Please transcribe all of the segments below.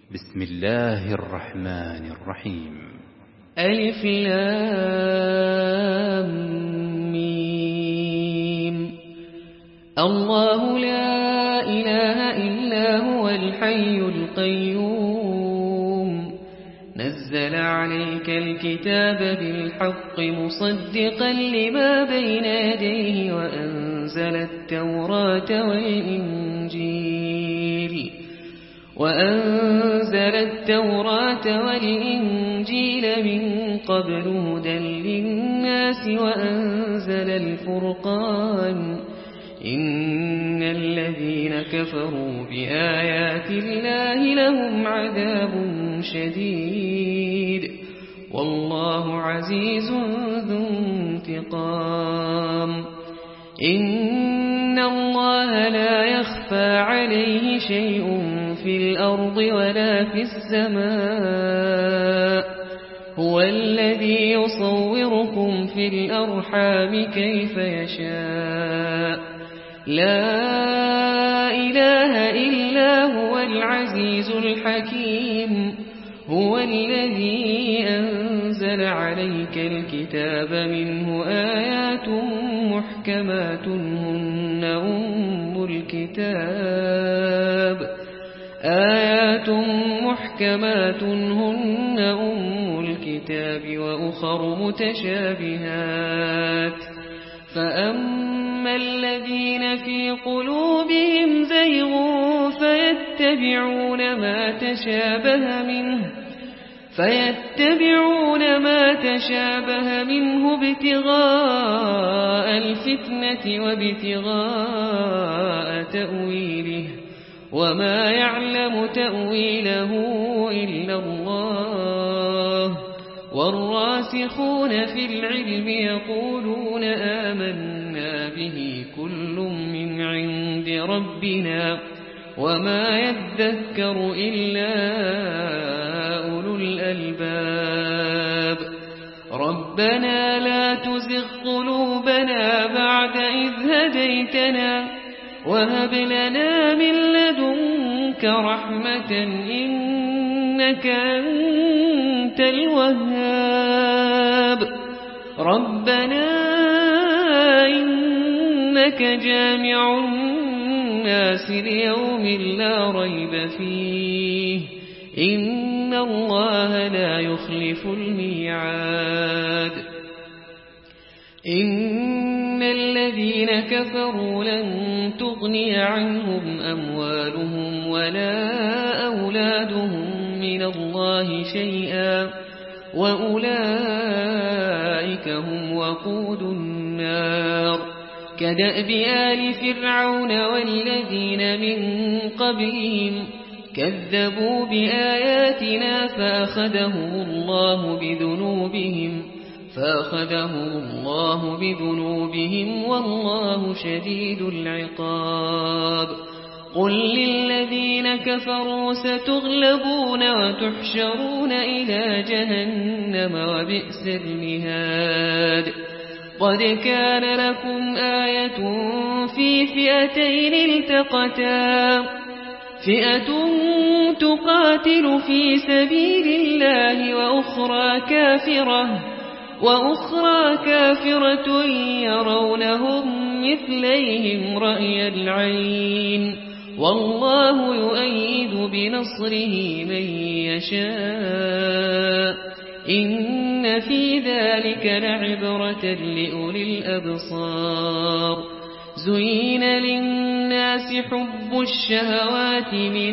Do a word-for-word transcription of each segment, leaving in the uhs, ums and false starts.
بسم الله الرحمن الرحيم. ألف لام ميم. الله لا إله إلا هو الحي القيوم نزل عليك الكتاب بالحق مصدقا لما بين يديه وأنزل التوراة والإنجيل وأنزل التوراة والإنجيل من قبل هدى للناس وأنزل الفرقان إن الذين كفروا بآيات الله لهم عذاب شديد والله عزيز ذو انتقام. إن الله لا يخفى عليه شيء في الأرض ولا في السماء هو الذي يصوركم في الأرحام كيف يشاء لا إله إلا هو العزيز الحكيم. هو الذي أنزل عليك الكتاب منه آيات محكمات هن أم الكتاب آيات محكمات هن أم الكتاب وأخر متشابهات فأما الذين في قلوبهم زيغ فيتبعون ما تشابه منه فيتبعون ما تشابه منه ابتغاء الفتنة وابتغاء تأويله وما يعلم تأويله إلا الله والراسخون في العلم يقولون آمنا به كل من عند ربنا وما يذكر إلا أولو الألباب. ربنا لا تزغ قلوبنا بعد إذ هديتنا وهب لنا من لدنك رحمة إنك أنت الوهاب. ربنا إنك جامع الناس ليوم لا ريب فيه إن الله لا يخلف الميعاد. إن الذين كفروا لن تغني عنهم أموالهم ولا أولادهم من الله شيئا وأولئك هم وقود النار كدأب آل فرعون والذين من قبلهم كذبوا بآياتنا فأخذهم الله بذنوبهم فأخذهم الله بذنوبهم والله شديد العقاب. قل للذين كفروا ستغلبون وتحشرون إلى جهنم وبئس المهاد. قد كان لكم آية في فئتين التقتا فئة تقاتل في سبيل الله وأخرى كافرة وأخرى كافرة يرونهم مثليهم رأي العين والله يؤيد بنصره من يشاء إن في ذلك لعبرة لأولي الأبصار. زين للناس حب الشهوات من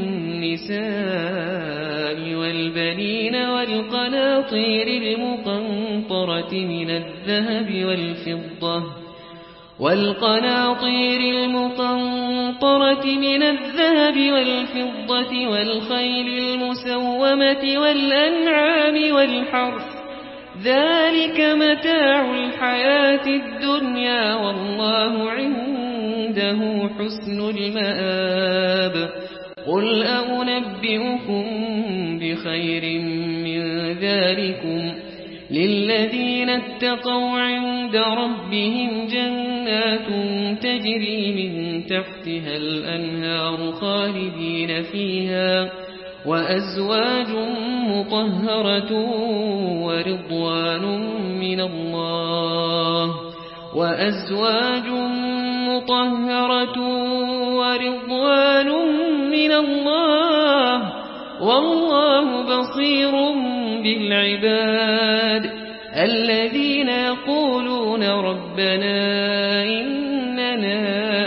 النساء والبنين والقناطير المقنطرة من الذهب والفضة والقناطير المقنطرة من الذهب والفضة والخيل المسومة والأنعام والحرث ذلك متاع الحياة الدنيا والله عنده حسن المآب. قل أنبئكم بخير من ذلكم للذين اتقوا عند ربهم جنات تجري من تحتها الأنهار خالدين فيها وأزواج مطهرة ورضوان من الله وأزواج مطهرة ورضوان من الله والله بصير بالعباد الذين يقولون ربنا إننا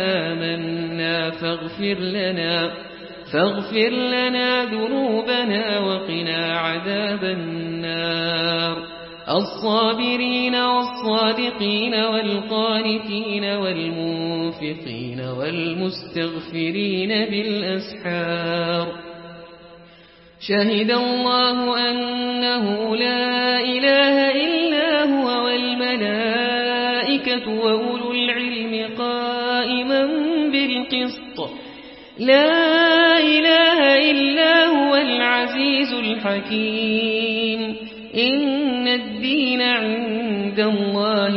آمنا فاغفر لنا فاغفر لنا ذنوبنا وقنا عذاب النار الصابرين والصادقين والقانتين والمنفقين والمستغفرين بالأسحار شهد الله أنه لا إله إلا هو والملائكة وأولو العلم قائما بالقسط لا إله إلا هو العزيز الحكيم إن الدين عند الله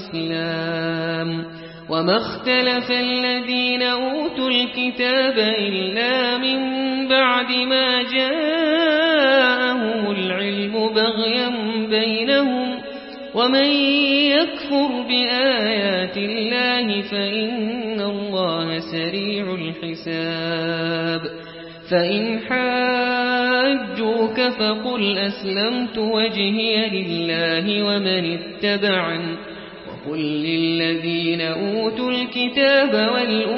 الإسلام وما اختلف الذين أوتوا الكتاب إلا من بعد ما جاءهم العلم بغيا بينهم ومن يكفر بآيات الله فإن الله سريع الحساب فإن حاجوك فقل أسلمت وجهي لله ومن اتبعني وقل للذين أوتوا الكتاب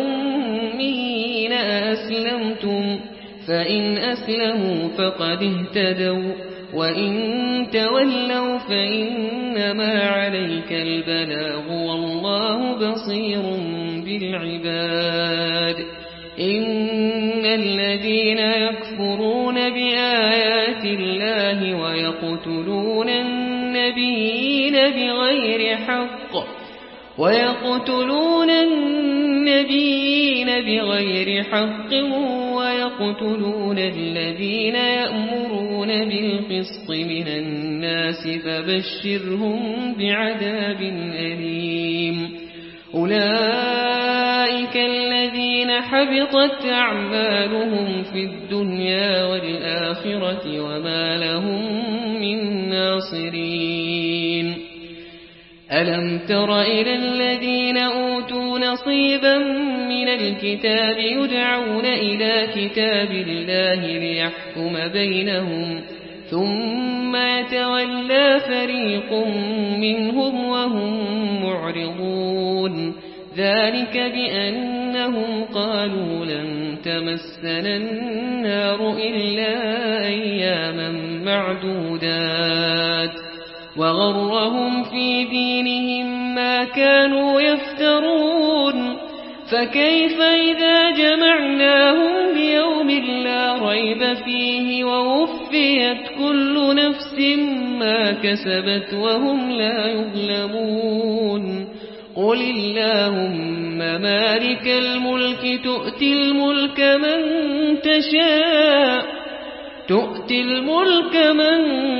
والأمين أسلمتم فإن أسلموا فقد اهتدوا وإن تولوا فإنما عليك البلاغ والله بصير بالعباد إن الذين يكفرون بآيات الله ويقتلون النبيين بغير حق ويقتلون النبيين بغير حق ويقتلون الذين يأمرون بالقسط من الناس فبشرهم بعذاب أليم أولئك الذين حبطت أعمالهم في الدنيا والآخرة وما لهم من ناصرين ألم تر إلى الذين أوتوا نصيبا من الكتاب يدعون إلى كتاب الله ليحكم بينهم ثم يتولى فريق منهم وهم معرضون ذلك بأنهم قالوا لن تمسنا النار إلا أياما معدودات وغرهم في دينهم ما كانوا يفترون فكيف إذا جمعناهم ليوم لا ريب فيه ووفيت كل نفس ما كسبت وهم لا يظلمون قل اللهم مالك الملك تؤتي الملك من تشاء تؤتي الملك من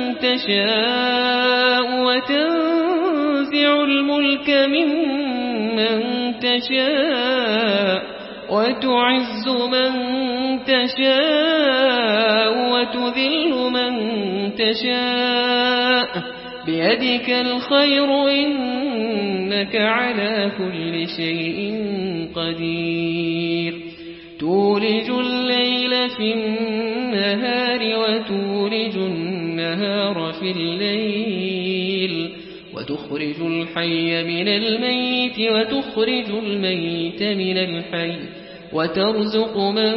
تشاء وتنزع الملك ممن تشاء وتعز من تشاء وتذل من تشاء بيدك الخير إنك على كل شيء قدير تولج الليل في النهار وتولج النهار في الليل وتخرج الحي من الميت وتخرج الميت من الحي وترزق من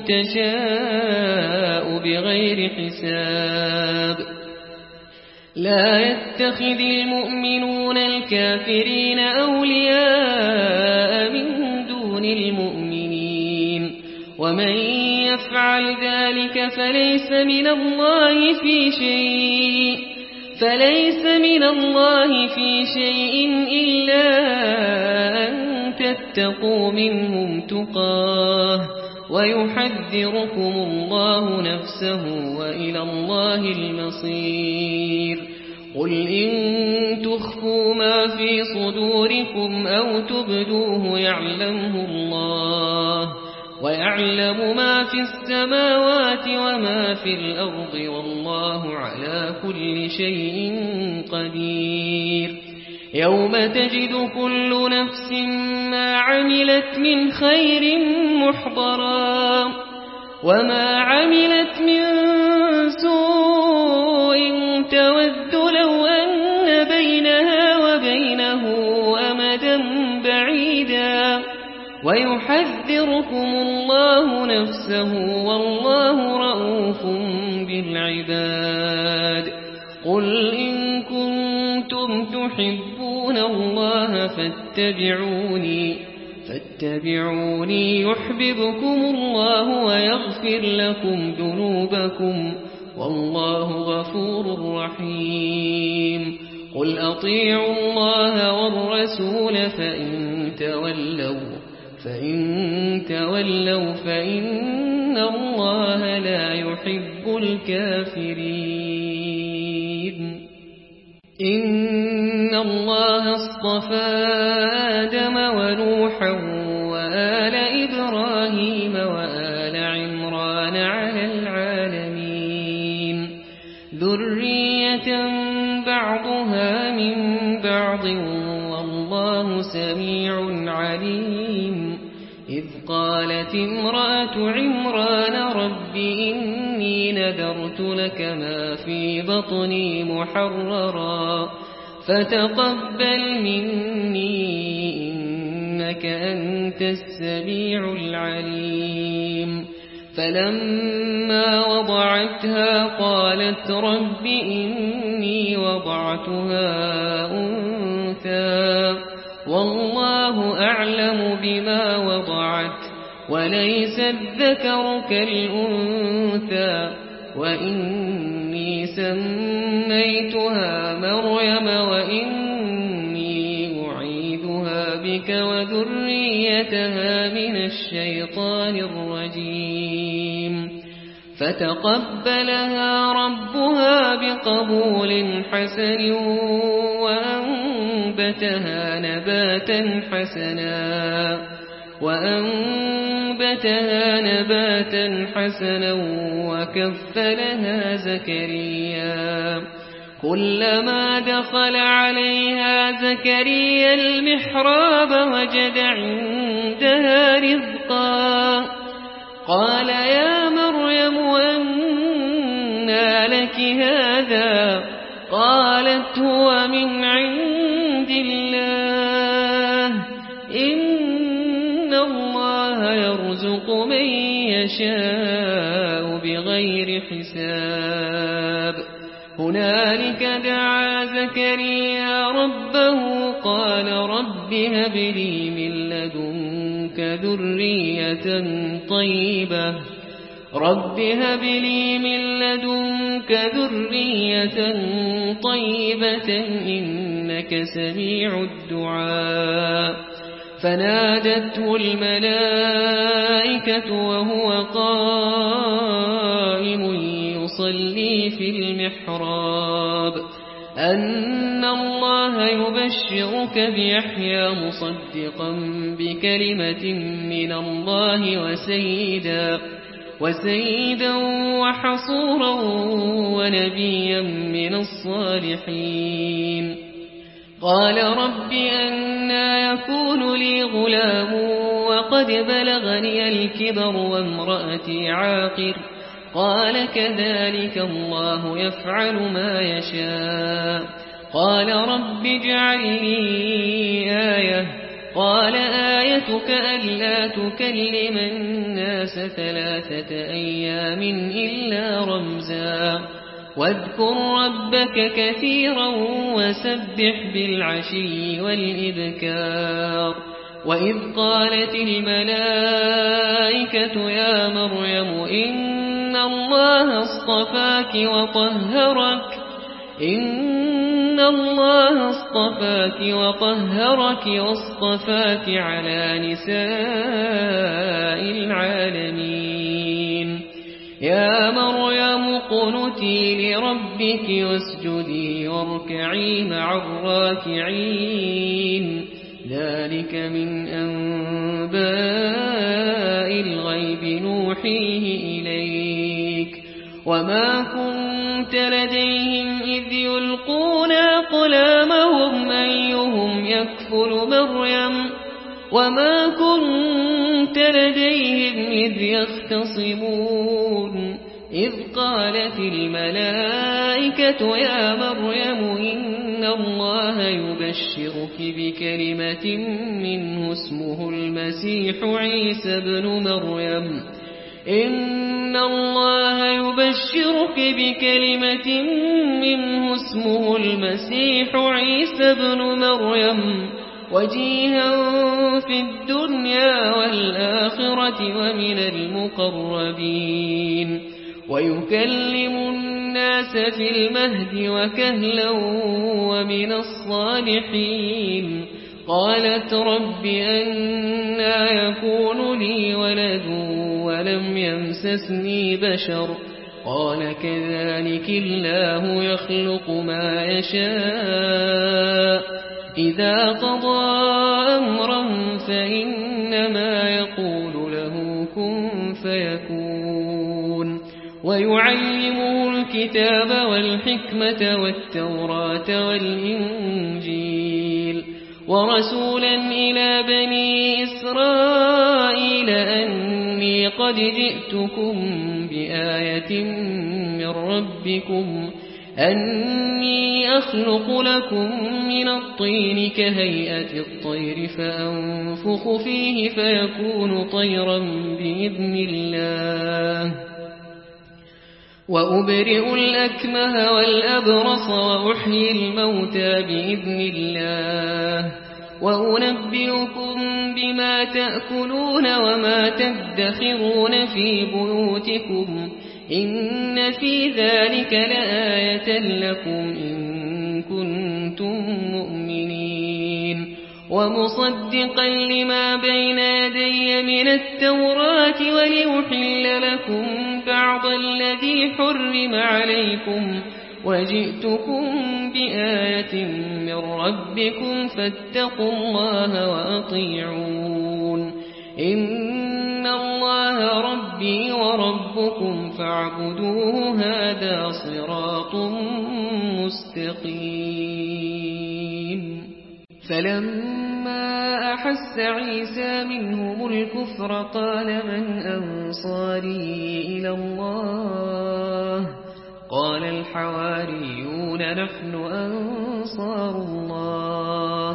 تشاء بغير حساب لا يتخذ المؤمنون الكافرين أولياء من دون المؤمنين ومن يفعل ذلك فليس من الله في شيء فليس من الله في شيء إلا أن تتقوا منهم تقاه ويحذركم الله نفسه وإلى الله المصير قل إن تخفوا ما في صدوركم أو تبدوه يعلمه الله ويعلم ما في السماوات وما في الأرض والله على كل شيء قدير يوم تجد كل نفس ما عملت من خير محضرا وما عملت من سوء تود لو أن بينها وبينه أمدا بعيدا ويحذركم الله نفسه والله رؤوف بالعباد قل إن كنتم تحبون الله فاتبعوني فاتبعوني يحببكم الله ويغفر لكم ذنوبكم والله غفور رحيم قل أطيعوا الله والرسول فإن تولوا فإن تولوا فإن الله لا يحب الكافرين إن الله اصطفى آدم ونوحا وآل إبراهيم وآل عمران على العالمين ذرية بعضها من بعض والله سميع عليم إذ قالت امرأة عمران رب إني نذرت لك ما في بطني محررا فتقبل مني إنك أنت السميع العليم فلما وضعتها قالت رب إني وضعتها أنثى والله أعلم بما وضعت وليس الذكر كالأنثى وإني سميتها مريم وإني أعيذها بك وذريتها من الشيطان الرجيم فتقبلها ربها بقبول حسن وأنبتها نباتا حسنا وأنبتها نباتا حسنا وكفلها زكريا كلما دخل عليها زكريا المحراب وجد عندها رزقا قال يا مريم أنى لك هذا قالت هو من عند الله إن الله يرزق من يشاء بغير حساب هنالك دعا زكريا ربه قال رب هب لي من لدنك ذرية طيبة رب هب لي من لدنك ذرية طيبة إنك سميع الدعاء فنادته الملائكة وهو قائم يصلي في المحراب أن الله يبشرك بيحيى مصدقا بكلمة من الله وسيدا وسيدا وحصورا ونبيا من الصالحين قال رب أنى يكون لي غلام وقد بلغني الكبر وامرأتي عاقر قال كذلك الله يفعل ما يشاء قال رب اجعل لي آية قال آيتك ألا تكلم الناس ثلاثة أيام إلا رمزا واذكر ربك كثيرا وسبح بالعشي والإبكار وإذ قالت الملائكة يا مريم إن الله اصطفاك وطهرك إن الله اصطفاك وطهرك واصطفاك على نساء العالمين يا مريم اقنتي لربك واسجدي واركعي مع الراكعين ذلك من أنباء الغيب نوحيه إليك وما كنت لديهم إذ يلقون أقلامهم أيهم يكفل مريم وما كنت لديهم إذ يختصمون إذ قالت الملائكة يا مريم إن الله يبشرك بكلمة منه اسمه المسيح عيسى ابن مريم إن الله يبشرك بكلمة منه اسمه المسيح عيسى ابن مريم وجيها في الدنيا والآخرة ومن المقربين ويكلم الناس في المهد وكهلا ومن الصالحين قالت رب أنى يكون لي ولد ولم يمسسني بشر قال كذلك الله يخلق ما يشاء إذا قضى أمرا فإنما يقول له كن فيكون ويعلمه الكتاب والحكمة والتوراة والإنجيل ورسولا إلى بني إسرائيل أني قد جئتكم بآية من ربكم أني أخلق لكم من الطين كهيئة الطير فأنفخ فيه فيكون طيرا بإذن الله وأبرئ الأكمه والأبرص وأحيي الموتى بإذن الله وأنبئكم بما تأكلون وما تدخرون في بيوتكم إن في ذلك لآية لكم إن كنتم مؤمنين ومصدقا لما بين يدي من التوراة وليحل لكم بعض الذي حرم عليكم وجئتكم بآية من ربكم فاتقوا الله وأطيعون إن الله ربي وربكم فاعبدوه هذا صراط مستقيم فلما أحس عيسى منهم الكفر قال من أنصاري إلى الله قال الحواريون نحن أنصار الله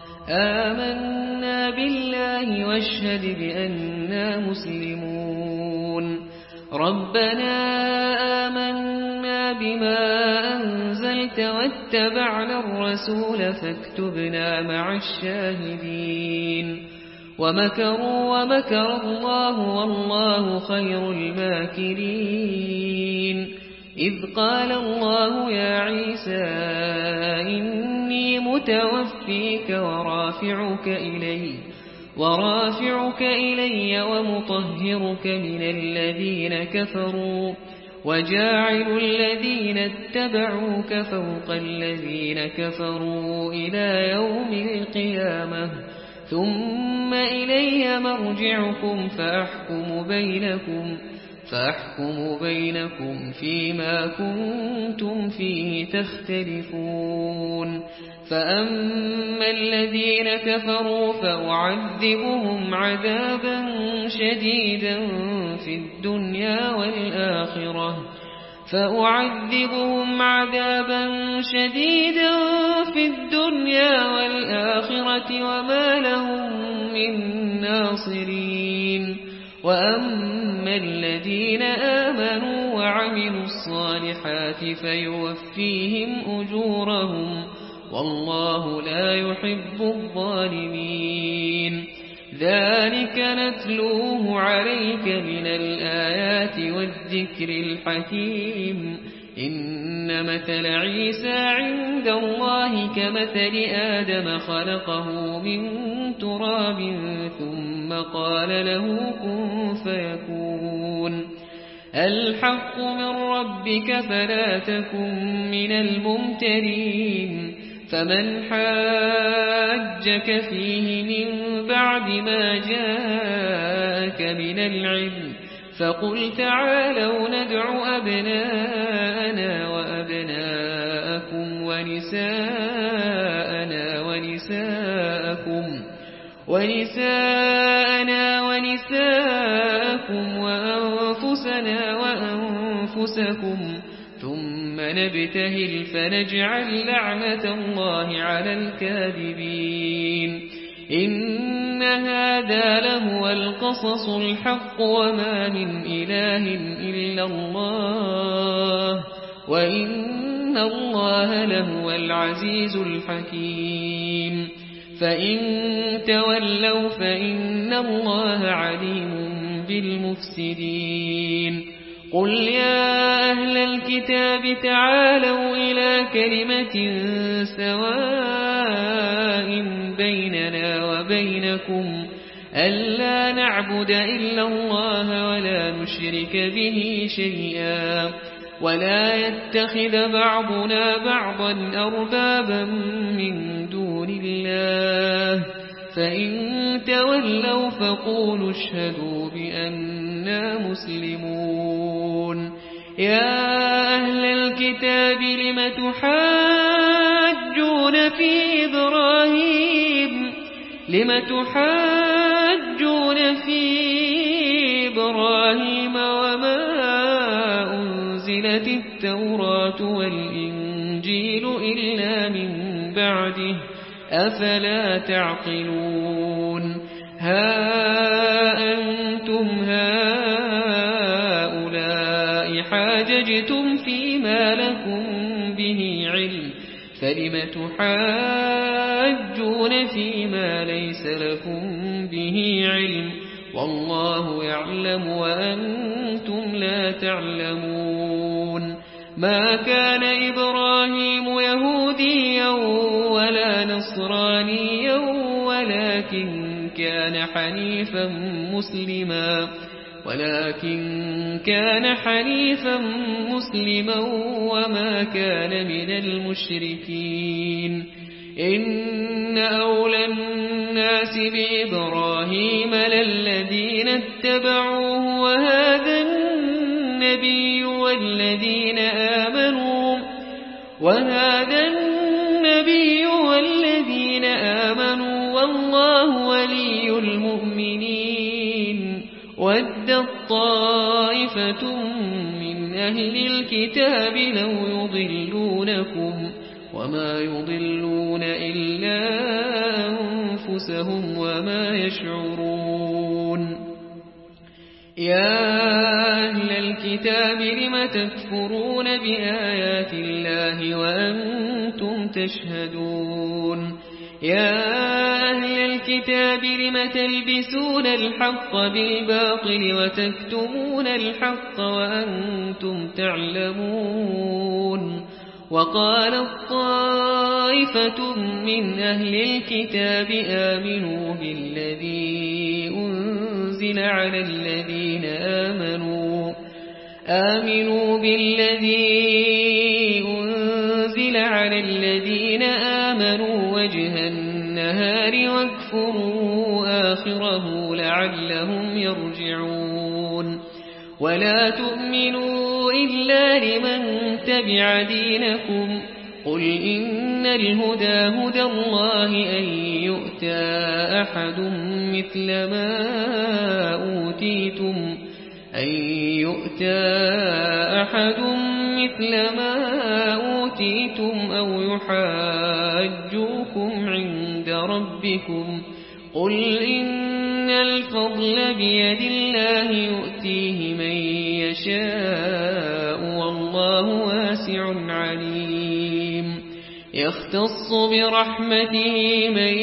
آمنا بالله واشهد بأننا مسلمون ربنا آمنا بما أنزلت واتبعنا الرسول فاكتبنا مع الشاهدين ومكروا ومكر الله والله خير الماكرين إذ قال الله يا عيسى إني متوفيك ورافعك إلي ورافعك إلي ومطهرك من الذين كفروا وجاعل الذين اتبعوك فوق الذين كفروا إلى يوم القيامة ثم إلي مرجعكم فأحكم بينكم فأحكم بينكم فيما كنتم فيه تختلفون فأما الذين كفروا فأعذبهم عذابا شديدا في الدنيا والآخرة فأعذبهم عذابا شديدا في الدنيا والآخرة وما لهم من ناصرين وأما الذين آمنوا وعملوا الصالحات فيوفيهم أجورهم والله لا يحب الظالمين ذلك نتلوه عليك من الآيات والذكر الحكيم إن مثل عيسى عند الله كمثل آدم خلقه من تراب ثم قال له كن فيكون الحق من ربك فلا تكن من الممترين فمن حاجك فيه من بعد ما جاءك من العلم فقل تعالوا ندع أبناءنا وأبناءكم ونساءنا ونساءكم ونساءنا ونساءكم وأنفسنا وأنفسكم ثم نبتهل فنجعل لعنة الله على الكاذبين إن هذا لهو القصص الحق وما من إله إلا الله وإن الله لهو العزيز الحكيم فإن تولوا فإن الله عليم بالمفسدين قل يا أهل الكتاب تعالوا إلى كلمة سواء بيننا وبينكم ألا نعبد إلا الله ولا نشرك به شيئا ولا يتخذ بعضنا بعضا أربابا من دون الله فإن تولوا فقولوا اشهدوا بأننا مسلمون يا أهل الكتاب لم تحاجون في إبراهيم لم تحاجون في إبراهيم وما أنزلت التوراة والإنجيل إلا من بعده أفلا تعقلون ها أنتم هؤلاء حاججتم فيما لكم به علم فلم تحاجون فيما ليس لكم به علم والله يعلم وأنتم لا تعلمون ما كان إبراهيم يهوديا ولا نصرانيا ولكن كان حنيفا مسلما ولكن كان حنيفا مسلما وما كان من المشركين إن أولى الناس بإبراهيم للذين اتبعوه وهذا النبي والذين آمنوا وهذا النبي والذين آمنوا والله ولي المؤمنين ودت طائفة من أهل الكتاب لو يضلونكم وما يضلون إلا أنفسهم وما يشعرون يا أهل الكتاب لم تكفرون بآيات الله وأنتم تشهدون يا أهل الكتاب لم تلبسون الحق بالباطل وتكتمون الحق وأنتم تعلمون وقال الطائفة من أهل الكتاب آمنوا بالذي أنزل على الذين آمنوا آمنوا بالذي أنزل على الذين آمنوا وجه النهار واكفروا آخره لعلهم يرجعون ولا تؤمنوا إلا لمن تبع دينكم قل إن الهدى هدى الله أن يؤتى أحد مثل ما أوتيتم أن يؤتى أحد مثل ما أوتيتم أو يحاجوكم عند ربكم قل إن الفضل بيد الله يؤتيه من يشاء والله واسع عليم يختص برحمته من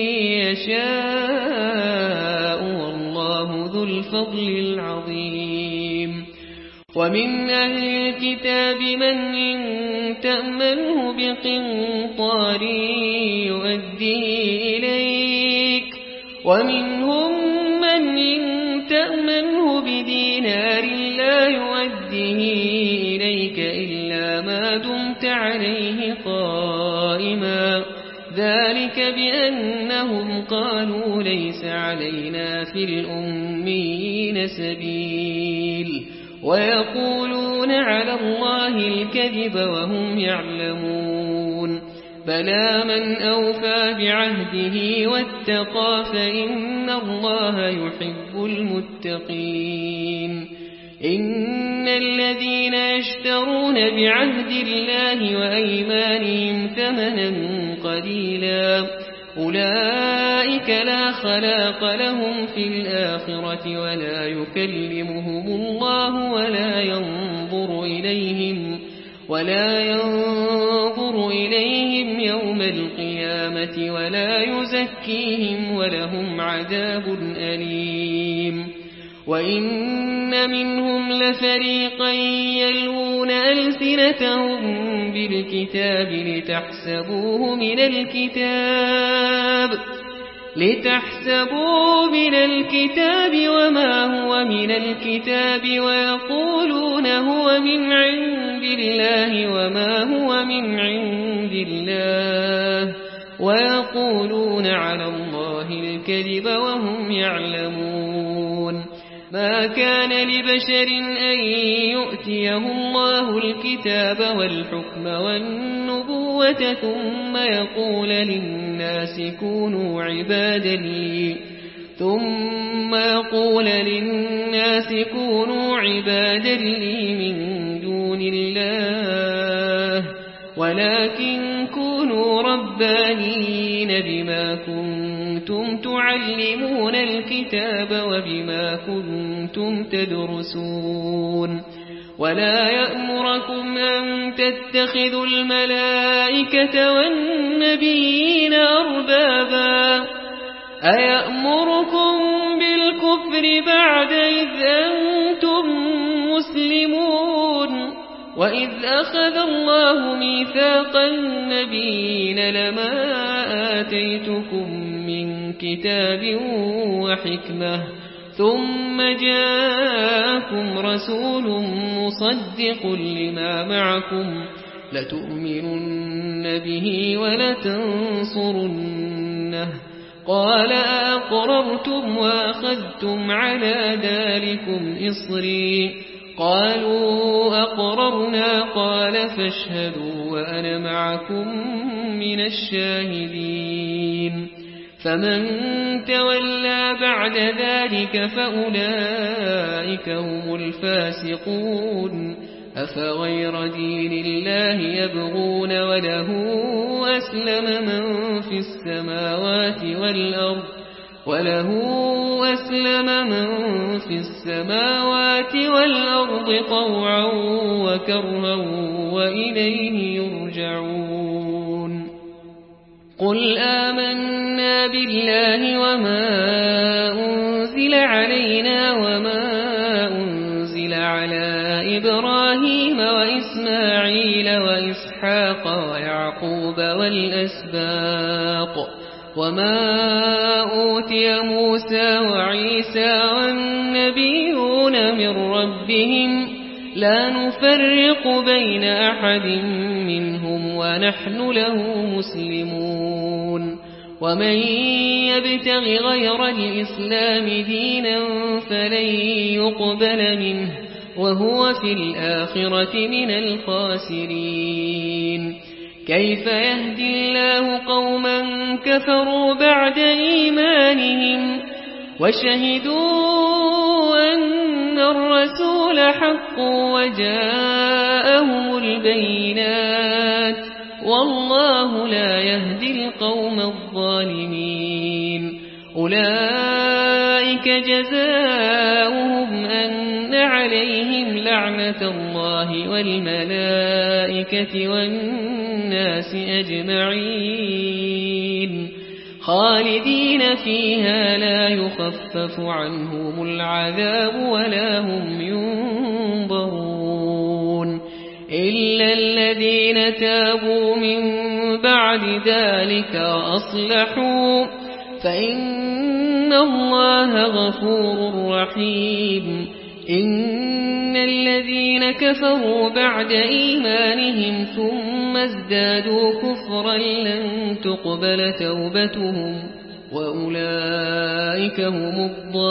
يشاء والله ذو الفضل العظيم ومن أهل الكتاب من إن تأمنه بقنطار يؤديه إليك ومنهم من إن تأمنه بدينار لا يؤديه إليك إلا إلا ما دمت عليه قائما ذلك بأنهم قالوا ليس علينا في الأميين سبيل ويقولون على الله الكذب وهم يعلمون بلى من أوفى بعهده واتقى فإن الله يحب المتقين إن الذين يشترون بعهد الله وأيمانهم ثمنا قليلا أولئك لا خلاق لهم في الآخرة ولا يكلمهم الله ولا ينظر إليهم ولا ينظر إليهم يوم القيامة ولا يزكيهم ولهم عذاب أليم وإن منهم لفريقا يلوون ألسنتهم بالكتاب لتحسبوه من الكتاب لتحسبوه من الكتاب وما هو من الكتاب ويقولون هو من عند الله وما هو من عند الله ويقولون على الله الكذب وهم يعلمون ما كان لبشر أن يؤتيه الله الكتاب والحكم والنبوة ثم يقول للناس كونوا عبادا لي ثم يقول للناس كونوا عبادا لي من دون الله ولكن كونوا ربانيين بما كنتم تعلمون الكتاب وبما كنتم تدرسون ولا يأمركم أن تتخذوا الملائكة والنبيين أربابا أيأمركم بالكفر بعد إذ أنتم مسلمون وإذ أخذ الله ميثاق النبيين لما آتيتكم من كتاب وحكمة ثم جاءكم رسول مصدق لما معكم لتؤمنن به ولتنصرنه قال أقررتم وأخذتم على ذلكم إصري قالوا أقررنا قال فاشهدوا وأنا معكم من الشاهدين فمن تولى بعد ذلك فأولئك هم الفاسقون أفغير دين الله يبغون وله أسلم من في السماوات والأرض وله أسلم من في السماوات والأرض طوعا وكرها وإليه يرجعون قل آمنا بالله وما أنزل علينا وما أنزل على إبراهيم وإسماعيل وإسحاق ويعقوب والأسباط وما أوتي موسى وعيسى والنبيون من ربهم لا نفرق بين أحد منهم ونحن له مسلمون ومن يبتغ غير الإسلام دينا فلن يقبل منه وهو في الآخرة من الخاسرين كيف يهدي الله قوما كفروا بعد إيمانهم وشهدوا أن الرسول حق وجاءهم البينات والله لا يهدي القوم الظالمين أولئك جزاؤهم أن عليهم لعنة الله والملائكة والناس أجمعين خالدين فيها لا يخفف عنهم العذاب ولا هم ينظرون إلا الذين تابوا من بعد ذلك وأصلحوا فإن الله غفور رحيم إن إن الذين كفروا بعد إيمانهم ثم ازدادوا كفرا لن تقبل توبتهم وأولئك هم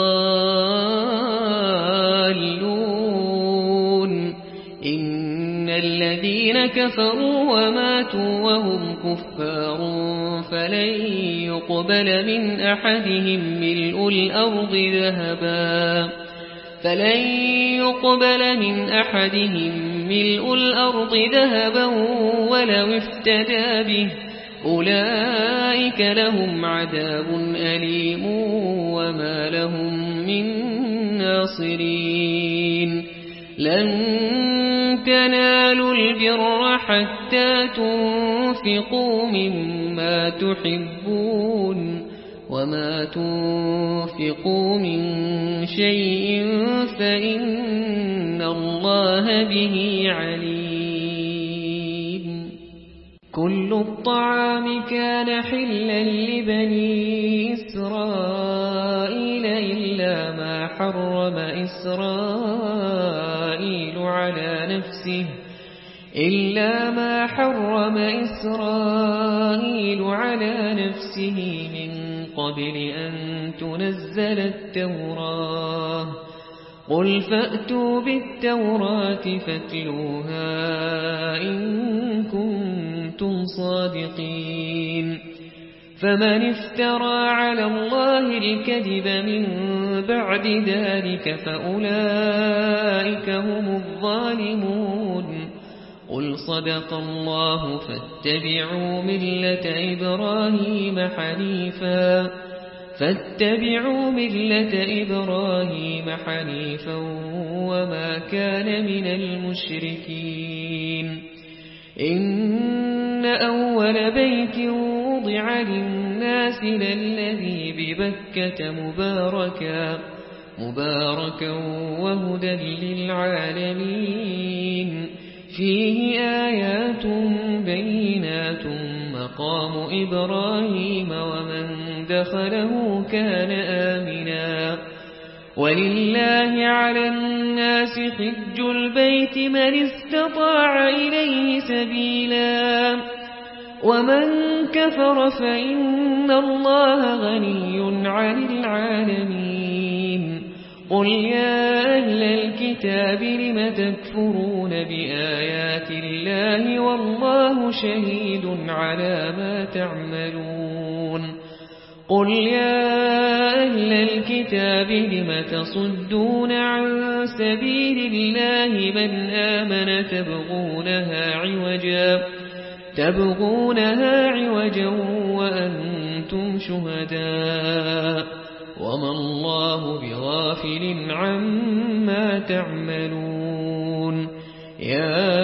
الضالون إن الذين كفروا وماتوا وهم كفار فلن يقبل من أحدهم ملء الأرض ذهبا فلن يقبل من أحدهم ملء الأرض ذهبا ولو افتدى به أولئك لهم عذاب أليم وما لهم من ناصرين لن تنالوا البر حتى تنفقوا مما تحبون وما تنفقوا من شيء فإن الله به عليم كل الطعام كان حلا لبني إسرائيل إلا ما حرم إسرائيل على نفسه إلا ما حرم إسرائيل على نفسه من قبل أن تنزل التوراة قل فأتوا بالتوراة فاتلوها إن كنتم صادقين فمن افترى على الله الكذب من بعد ذلك فأولئك هم الظالمون قل صدق الله فاتبعوا ملة إبراهيم حنيفا فاتبعوا ملة إبراهيم حنيفا وما كان من المشركين إن أول بيت وضع للناس للذي ببكة مباركا مباركا وهدى للعالمين فيه آيات بينات مقام إبراهيم ومن دخله كان آمنا ولله على الناس حج البيت من استطاع إليه سبيلا ومن كفر فإن الله غني عن العالمين قل يا أهل الكتاب لم تكفرون بآيات الله والله شهيد على ما تعملون قل يا أهل الكتاب لم تصدون عن سبيل الله من آمن تبغونها عوجا تبغونها عوجا وأنتم شهداء وما الله بغافل عما تعملون يا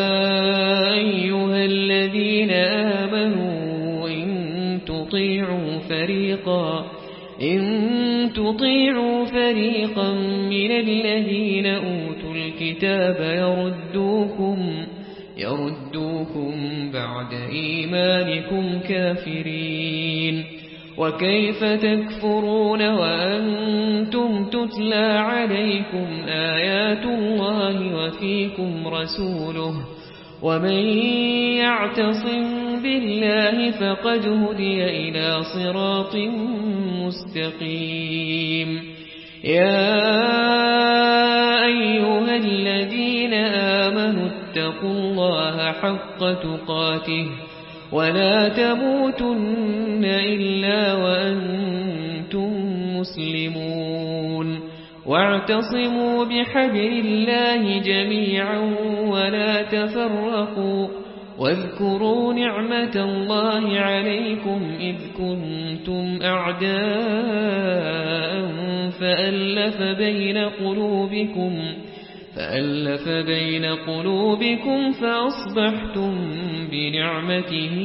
أيها الذين آمنوا إن تطيعوا فريقا إن تطيعوا فريقا من الذين أوتوا الكتاب يردوكم يردوكم بعد إيمانكم كافرين وكيف تكفرون وأنتم تتلى عليكم آيات الله وفيكم رسوله ومن يعتصم بالله فقد هدي إلى صراط مستقيم يا أيها الذين آمنوا اتقوا الله حق تقاته ولا تموتن إلا وأنتم مسلمون واعتصموا بحبل الله جميعا ولا تفرقوا واذكروا نعمة الله عليكم إذ كنتم أعداء فألف بين قلوبكم فألف بين قلوبكم فأصبحتم بنعمته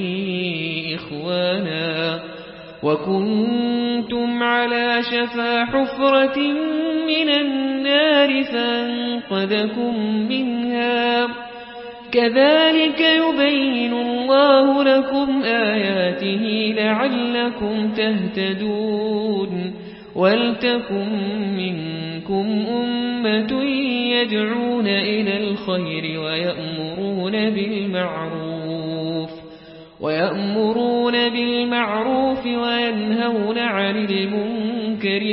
إخوانا وكنتم على شفا حفرة من النار فانقذكم منها كذلك يبين الله لكم آياته لعلكم تهتدون ولتكن منكم أمة أمة يدعون إلى الخير ويأمرون بالمعروف ويأمرون بالمعروف وينهون عن المنكر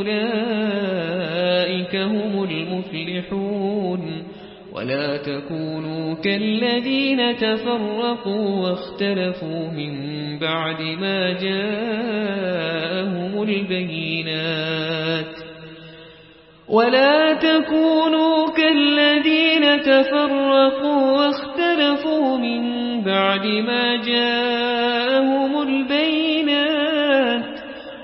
وأولئك هم المفلحون ولا تكونوا كالذين تفرقوا واختلفوا من بعد ما جاءهم البينات ولا تكونوا كالذين تفرقوا واختلفوا من بعد ما جاءهم البينات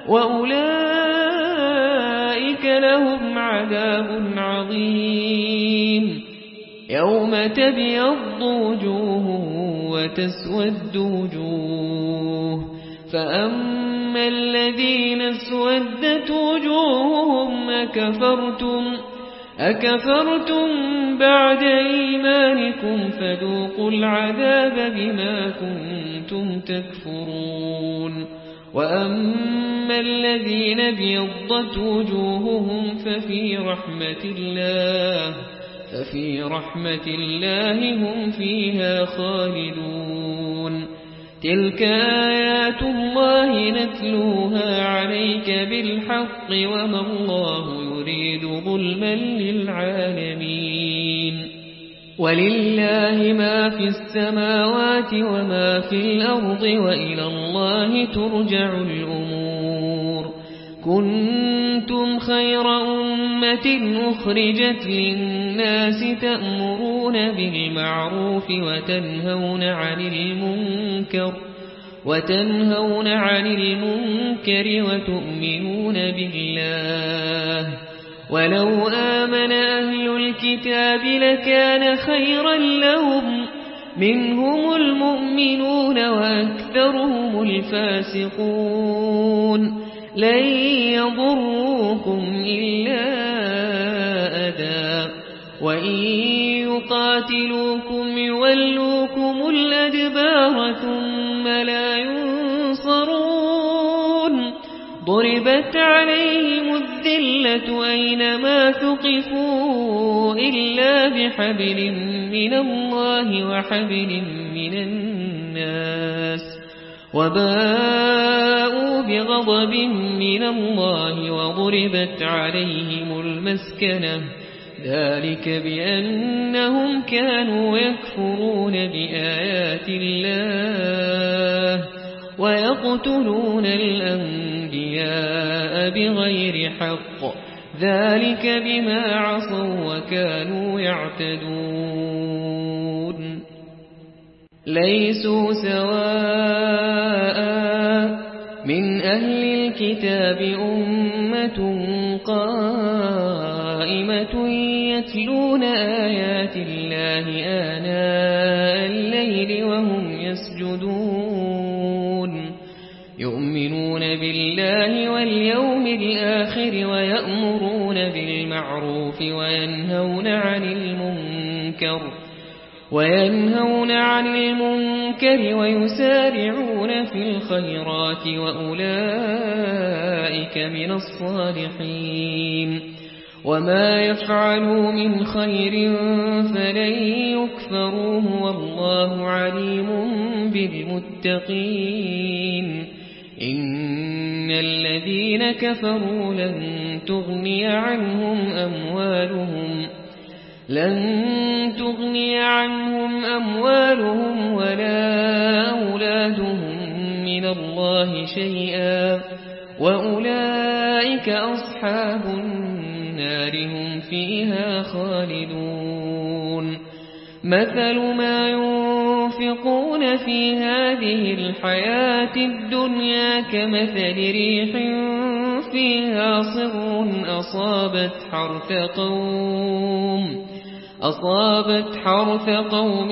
وأولئك لهم عذاب عظيم يوم تبيض وجوه وتسود وجوه فأما الذين اسودت وجوههم أكفرتم أكفرتم بعد إيمانكم فذوقوا العذاب بما كنتم تكفرون وأما الذين ابيضت وجوههم ففي رحمة الله ففي رحمة الله هم فيها خالدون تلك آيات الله نتلوها عليك بالحق وما الله يريد ظلما للعالمين ولله ما في السماوات وما في الأرض وإلى الله ترجع الأمور كنتم خير أمة أخرجت للناس تأمرون بالمعروف وتنهون عن المنكر وتنهون عن المنكر وتؤمنون بالله ولو آمن أهل الكتاب لكان خيرا لهم منهم المؤمنون وأكثرهم الفاسقون لن يضروكم إلا أذى وإن يقاتلوكم يولوكم الأدبار ثم لا ينصرون ضربت عليهم الذلة أينما ثقفوا إلا بحبل من الله وحبل من الناس وباءوا بغضب من الله وضربت عليهم المسكنة ذلك بأنهم كانوا يكفرون بآيات الله ويقتلون الأنبياء بغير حق ذلك بما عصوا وكانوا يعتدون ليسوا سواء من أهل الكتاب أمة قائمة يتلون آيات الله آناء الليل وهم يسجدون يؤمنون بالله واليوم الآخر ويأمرون بالمعروف وينهون عن المنكر وينهون عن المنكر ويسارعون في الخيرات وأولئك من الصالحين وما يفعلوا من خير فلن يكفروه والله عليم بالمتقين إن الذين كفروا لن تغني عنهم أموالهم لن تغني عنهم أموالهم ولا أولادهم من الله شيئا وأولئك أصحاب النار هم فيها خالدون مثل ما ينفقون في هذه الحياة الدنيا كمثل ريح فيها صر أصابت حرث قوم أصابت حرث قوم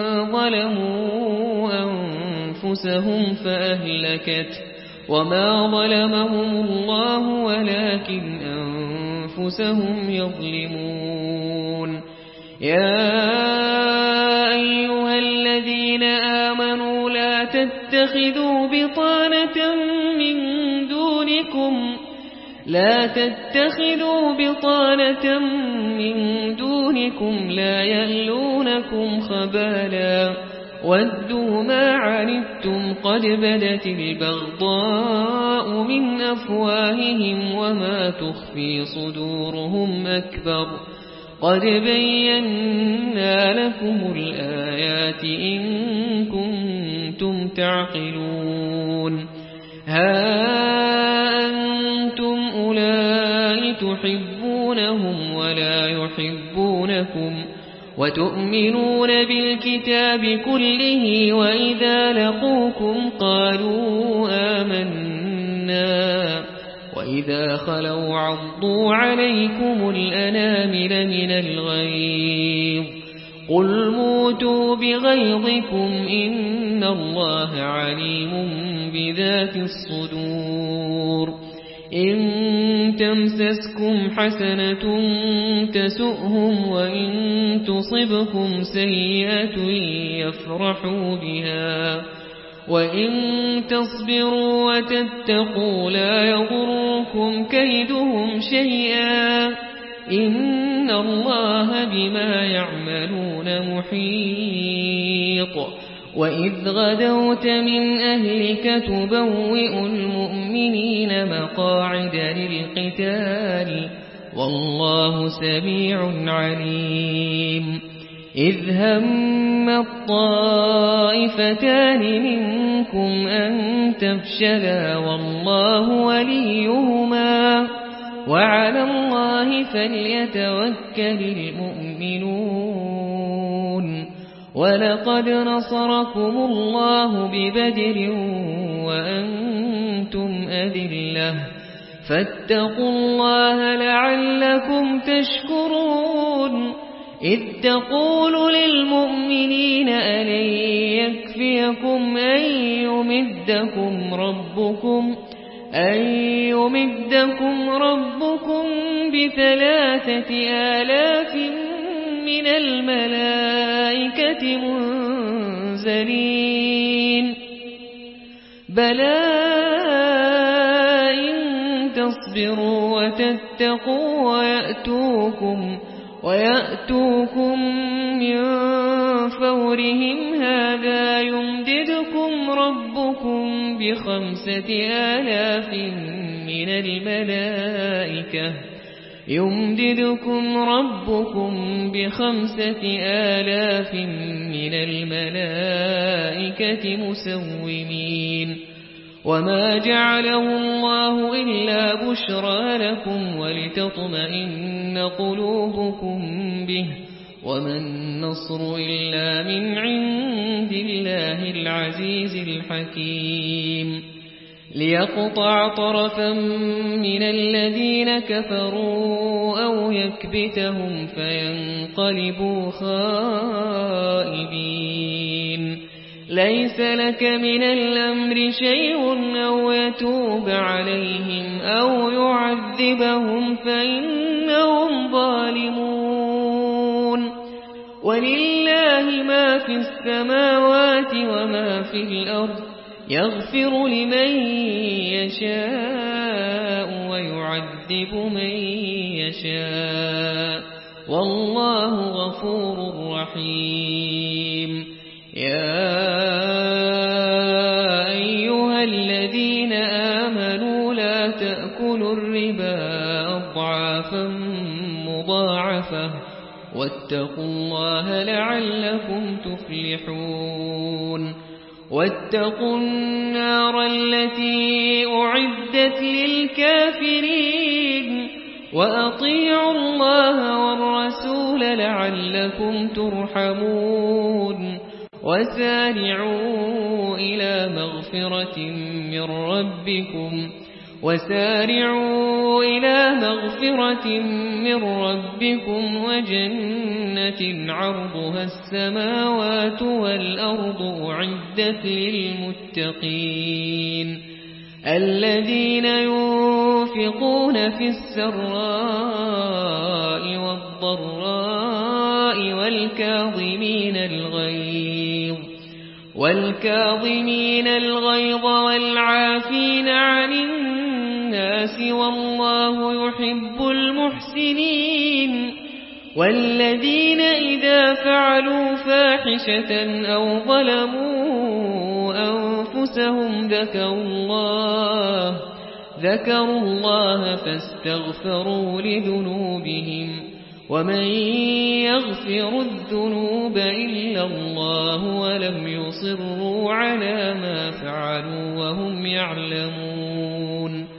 ظلموا أنفسهم فأهلكت وما ظلمهم الله ولكن أنفسهم يظلمون يا أيها الذين آمنوا لا تتخذوا بطانة من دونكم لا تتخذوا بطانة من دونكم لا يألونكم خبالا ودوا ما عنتم قد بدت البغضاء من أفواههم وما تخفي صدورهم أكبر قد بينا لكم الآيات إن كنتم تعقلون ها أنتم أولئك تحبونهم ولا يحبونكم وتؤمنون بالكتاب كله وإذا لقوكم قالوا آمنا وإذا خلوا عضوا عليكم الأنامل من الغيظ قل موتوا بغيظكم إن الله عليم بذات الصدور إن تمسسكم حسنة تسؤهم وإن تصبكم سيئة يفرحوا بها وإن تصبروا وتتقوا لا يضركم كيدهم شيئا إن الله بما يعملون محيط وإذ غدوت من أهلك تبوئ المؤمنين مقاعد للقتال والله سميع عليم إذ هم الطائفتان منكم أن تفشلا والله وليهما وعلى الله فليتوكل المؤمنون ولقد نصركم الله ببدر وأنتم أذلة فاتقوا الله لعلكم تشكرون إذ تقول للمؤمنين ألن يكفيكم أن يمدكم ربكم أن يمدكم ربكم بثلاثة آلاف من الملائكة منزلين بلى إن تصبروا وتتقوا ويأتوكم ويأتوكم من فورهم هذا يمددكم ربكم بخمسة آلاف من الملائكة يمددكم ربكم بخمسة آلاف من الملائكة مسومين وما جعله الله إلا بشرى لكم ولتطمئن قلوبكم به وما النصر إلا من عند الله العزيز الحكيم ليقطع طرفا من الذين كفروا أو يكبتهم فينقلبوا خائبين ليس لك من الأمر شيء أو يتوب عليهم أو يعذبهم فإنهم ظالمون ولله ما في السماوات وما في الأرض يغفر لمن يشاء ويعذب من يشاء والله غفور رحيم يا أيها الذين آمنوا لا تأكلوا الربا أضعافا مضاعفة واتقوا الله لعلكم تفلحون واتقوا النار التي أعدت للكافرين وأطيعوا الله والرسول لعلكم ترحمون وسارعوا إلى مغفرة من ربكم وسارعوا إلى مغفرة من ربكم وجنة عرضها السماوات والأرض أعدت للمتقين الذين ينفقون في السراء والضراء والكاظمين الغيظ والكاظمين الغيظ والعافين عن الناس للناس والله يحب المحسنين والذين إذا فعلوا فاحشة أو ظلموا أنفسهم ذكروا الله ذكروا الله فاستغفروا لذنوبهم ومن يغفر الذنوب إلا الله ولم يصروا على ما فعلوا وهم يعلمون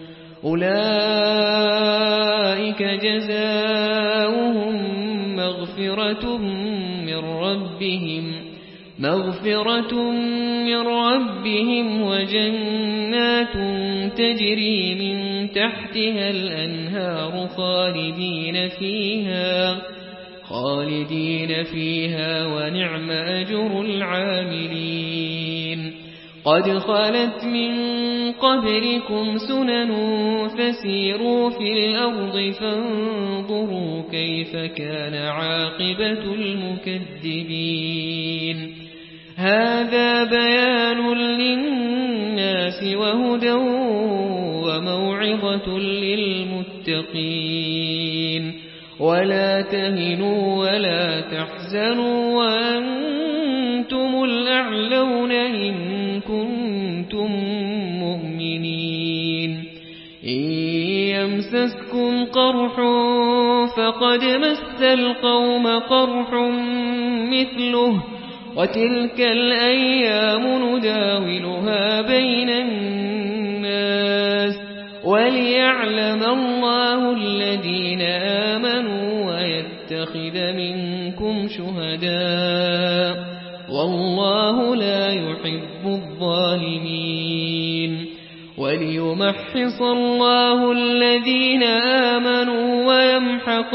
أولئك جزاؤهم مغفرة من ربهم مغفرة من ربهم وجنات تجري من تحتها الأنهار خالدين فيها خالدين فيها ونعم أجر العاملين قد خلت من قبلكم سنن فسيروا في الأرض فانظروا كيف كان عاقبة المكذبين هذا بيان للناس وهدى وموعظة للمتقين ولا تهنوا ولا تحزنوا وأنتم الأعلون إن كنتم مؤمنين إن يمسسكم قرح فقد مس القوم قرح مثله وتلك الأيام نداولها بين الناس وليعلم الله الذين آمنوا ويتخذ منكم شهداء والله لا يحب الظالمين وليمحص الله الذين آمنوا ويمحق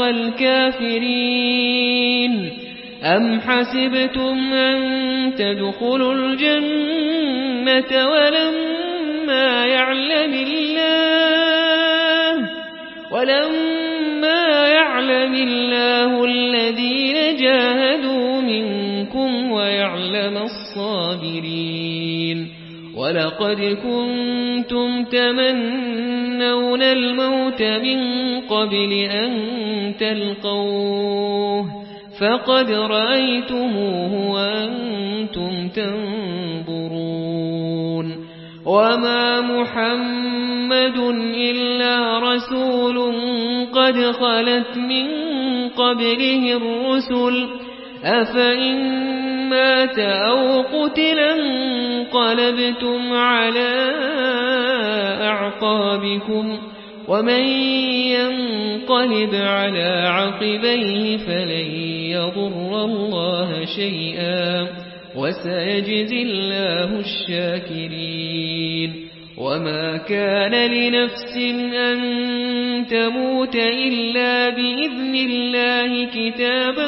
الكافرين أم حسبتم أن تدخلوا الجنة ولما يعلم الله ولما يعلم الله الذين جاهدوا منكم ويعلم الصابرين ولقد كنتم تمنون الموت من قبل أن تلقوه فقد رأيتموه وأنتم تنظرون وما محمد إلا رسول قد خلت من قبله الرسل أفإن مات أو قتل انقلبتم على أعقابكم ومن ينقلب على عقبيه فلن يضر الله شيئا وسيجزي الله الشاكرين وما كان لنفس أن تموت إلا بإذن الله كتابا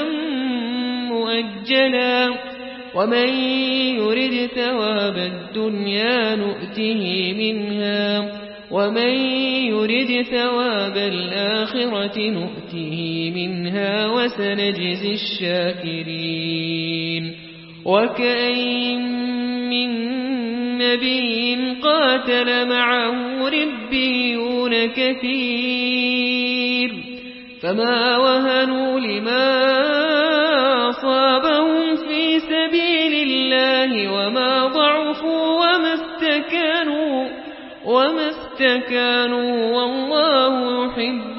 مؤجلا ومن يرد ثواب الدنيا نؤته منها ومن يرد ثواب الآخرة نؤته منها وسنجزي الشاكرين وكأين من نبي قاتل معه ربيون كثير فما وهنوا لما أصابهم في سبيل الله وما ضعفوا وما استكانوا وما استكانوا والله يحب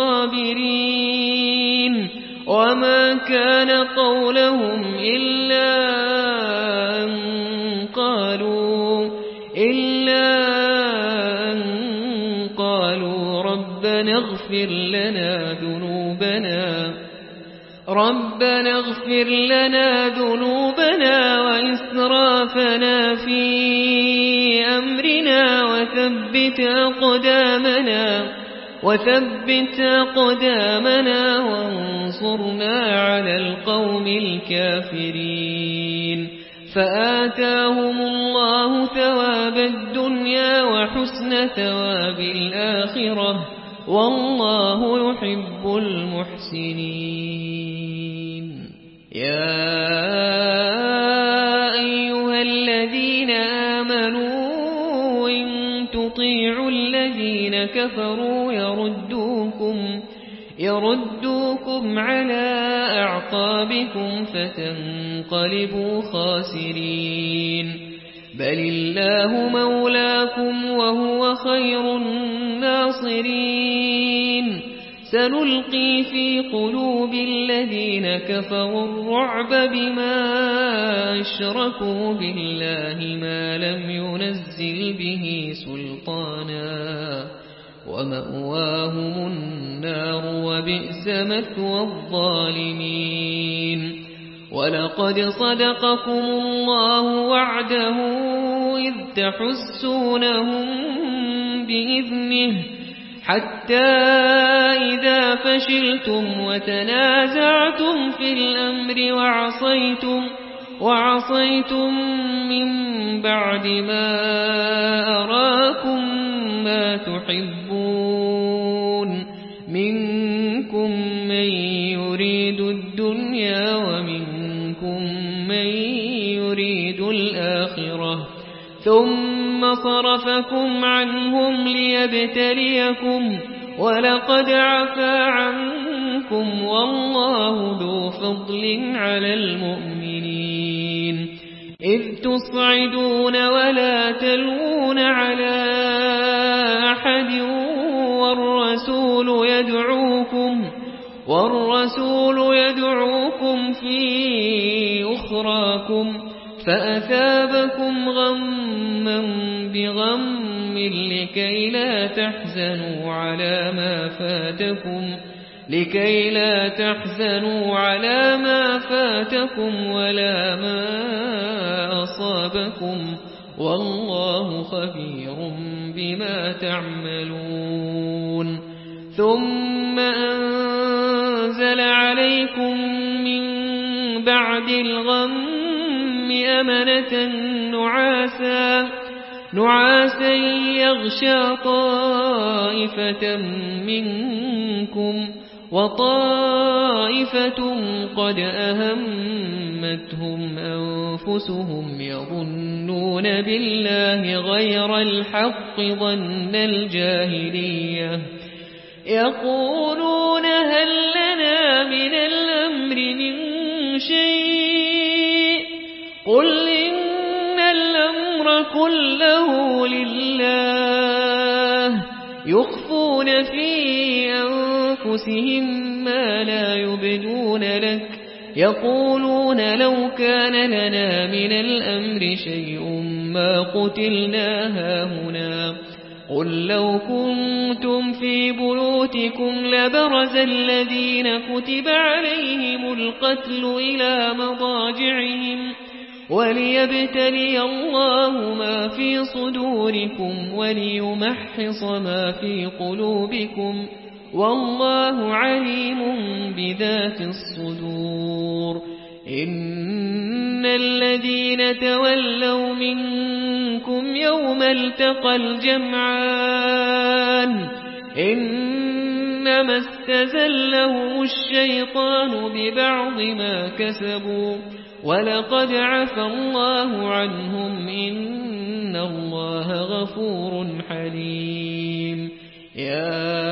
الصابرين وما كان قولهم إلا أن قالوا إلا أن قالوا ربنا اغفر لنا ذنوبنا ربنا اغفر لنا ذنوبنا وإسرافنا في أمرنا وثبت أقدامنا وثبت أقدامنا وانصرنا على القوم الكافرين فآتاهم الله ثواب الدنيا وحسن ثواب الآخرة والله يحب المحسنين يا أيها الذين آمنوا إن تطيعوا الذين الذين كفروا يردوكم يردوكم على أعقابكم فتنقلبوا خاسرين بل الله مولاكم وهو خير الناصرين سنلقي في قلوب الذين كفروا الرعب بما أشركوا بالله ما لم ينزل به سلطانا ومأواهم النار وبئس مثوى الظالمين ولقد صدقكم الله وعده إذ تحسونهم بإذنه حتى إذا فشلتم وتنازعتم في الأمر وعصيتم وعصيتم من بعد ما أراكم ما تحبون منكم من يريد الدنيا ومنكم من يريد الآخرة ثم صرفكم عنهم ليبتليكم ولقد عفا عنكم والله ذو فضل على المؤمنين إذ تصعدون ولا تلوون على أحد والرسول يدعوكم والرسول يدعوكم في أخراكم فأثابكم غما بغم لكي لا تحزنوا على ما فاتكم لكي لا تحزنوا على ما فاتكم ولا ما أصابكم والله خبير بما تعملون ثم أنزل عليكم من بعد الغم أمنة نعاسا نعاسا يغشى طائفة منكم وطائفة قد أهمتهم أنفسهم يظنون بالله غير الحق ظن الجاهلية يقولون هل لنا من الأمر من شيء قل إن الأمر كله لله يخفون في أنفسهم ما لا يبدون لك يقولون لو كان لنا من الأمر شيء ما قتلنا هاهنا قل لو كنتم في بيوتكم لبرز الذين كتب عليهم القتل إلى مضاجعهم وليبتلي الله ما في صدوركم وليمحص ما في قلوبكم والله عليم بذات الصدور إن الذين تولوا منكم يوم التقى الجمعان إنما استزلهم الشيطان ببعض ما كسبوا ولقد عفى الله عنهم إن الله غفور حليم يا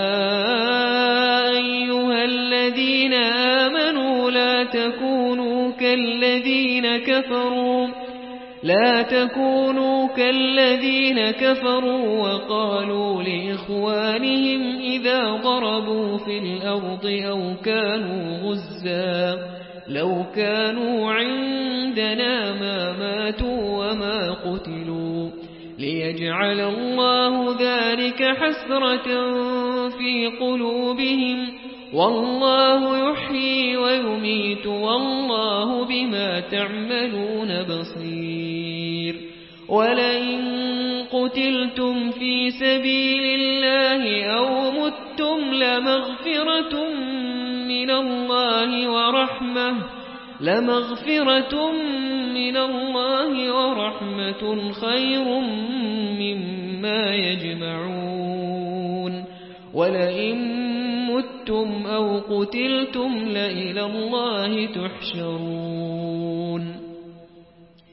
أيها الذين آمنوا لا تكونوا كالذين كفروا لا تكونوا كالذين كفروا وقالوا لإخوانهم إذا ضربوا في الأرض أو كانوا غزا لو كانوا عندنا ما ماتوا وما قتلوا ليجعل الله ذلك حسرة في قلوبهم والله يحيي ويميت والله بما تعملون بصير ولئن قتلتم في سبيل الله أو متم لمغفرة من الله ورحمة لمغفرة من الله ورحمة خير مما يجمعون ولئن متم أو قتلتم لإلى الله تحشرون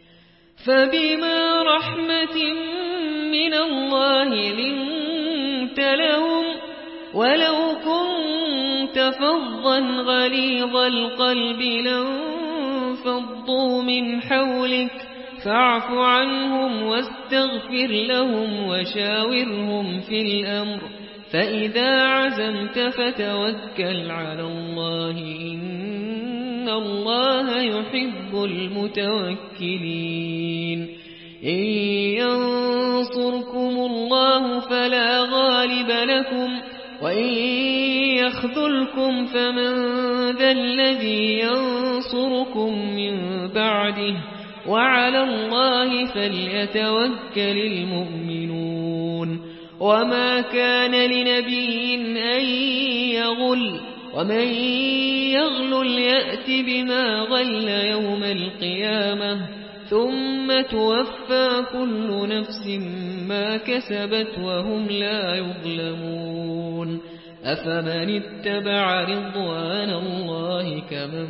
فبما رحمة من الله لنت لنت لهم ولو كنت فظا غليظ القلب لانفضوا من حولك فاعف عنهم واستغفر لهم وشاورهم في الأمر فإذا عزمت فتوكل على الله إن الله يحب المتوكلين إن ينصركم الله فلا غالب لكم وإن يخذلكم فمن ذا الذي ينصركم من بعده وعلى الله فليتوكل المؤمنون وما كان لنبي أن يغل ومن يغل يأت بما غل يوم القيامة ثم توفى كل نفس ما كسبت وهم لا يظلمون أفمن اتبع رضوان الله كمن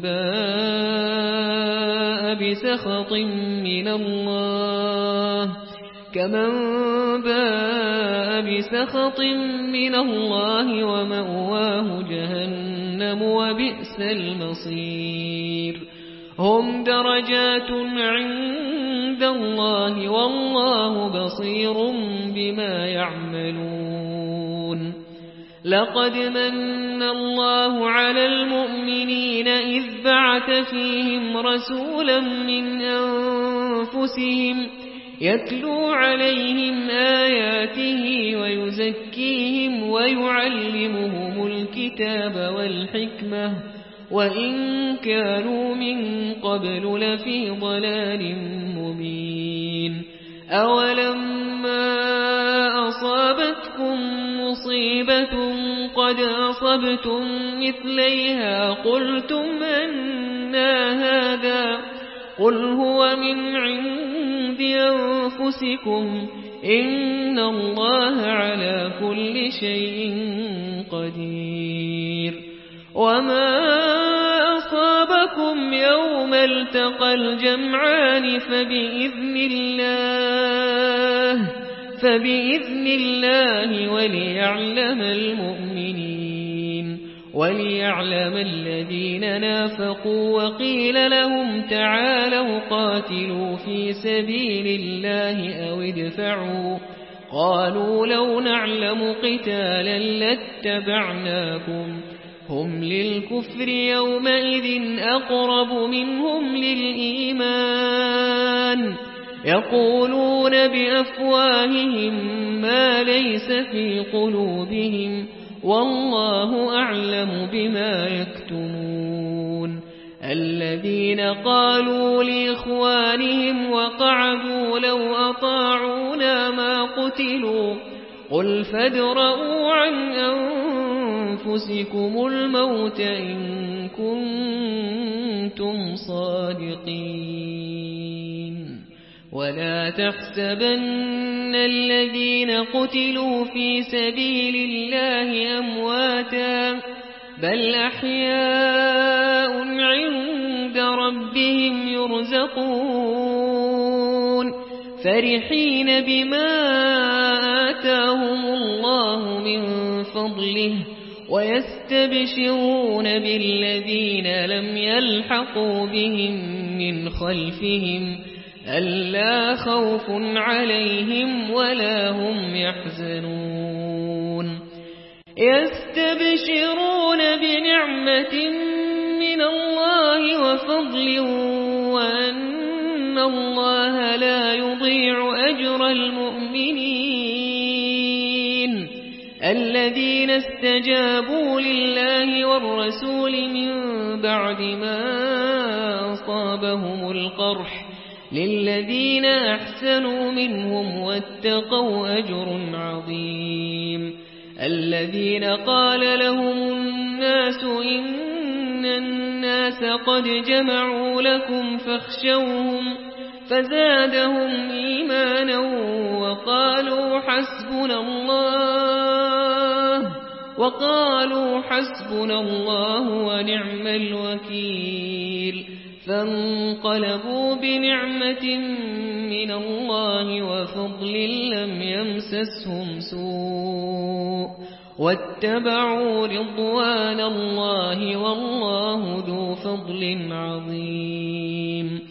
باء بسخط من الله كمن باء بسخط من الله ومأواه جهنم وبئس المصير هم درجات عند الله والله بصير بما يعملون لقد من الله على المؤمنين إذ بعث فيهم رسولا من أنفسهم يتلو عليهم آياته ويزكيهم ويعلمهم الكتاب والحكمة وإن كانوا من قبل لفي ضلال مبين أولما أصابتكم مصيبة قد أصبتم مثليها قلتم أنى هذا قل هو من عند أنفسكم إن الله على كل شيء قدير وما أصابكم يوم التقى الجمعان فبإذن الله فبإذن الله وليعلم المؤمنين وليعلم الذين نافقوا وقيل لهم تعالوا قاتلوا في سبيل الله أو ادفعوا قالوا لو نعلم قتالا لاتبعناكم هم للكفر يومئذ أقرب منهم للإيمان يقولون بأفواههم ما ليس في قلوبهم والله أعلم بما يكتمون الذين قالوا لإخوانهم وقعدوا لو أطاعونا ما قتلوا قل فادرءوا عن أنفسكم الموت إن كنتم صادقين ولا تحسبن الذين قتلوا في سبيل الله أمواتا بل أحياء عند ربهم يرزقون فرحين بما آتاهم الله من فضله ويستبشرون بالذين لم يلحقوا بهم من خلفهم ألا خوف عليهم ولا هم يحزنون يستبشرون بنعمة من الله وفضل وأن الله لا يضيع أجر المؤمنين الذين استجابوا لله والرسول من بعد ما أصابهم القرح للذين أحسنوا منهم واتقوا أجر عظيم الذين قال لهم الناس إن الناس قد جمعوا لكم فاخشوهم فزادهم إيمانا وقالوا حسبنا الله وقالوا حسبنا الله ونعم الوكيل فانقلبوا بنعمة من الله وفضل لم يمسسهم سوء واتبعوا رضوان الله والله ذو فضل عظيم.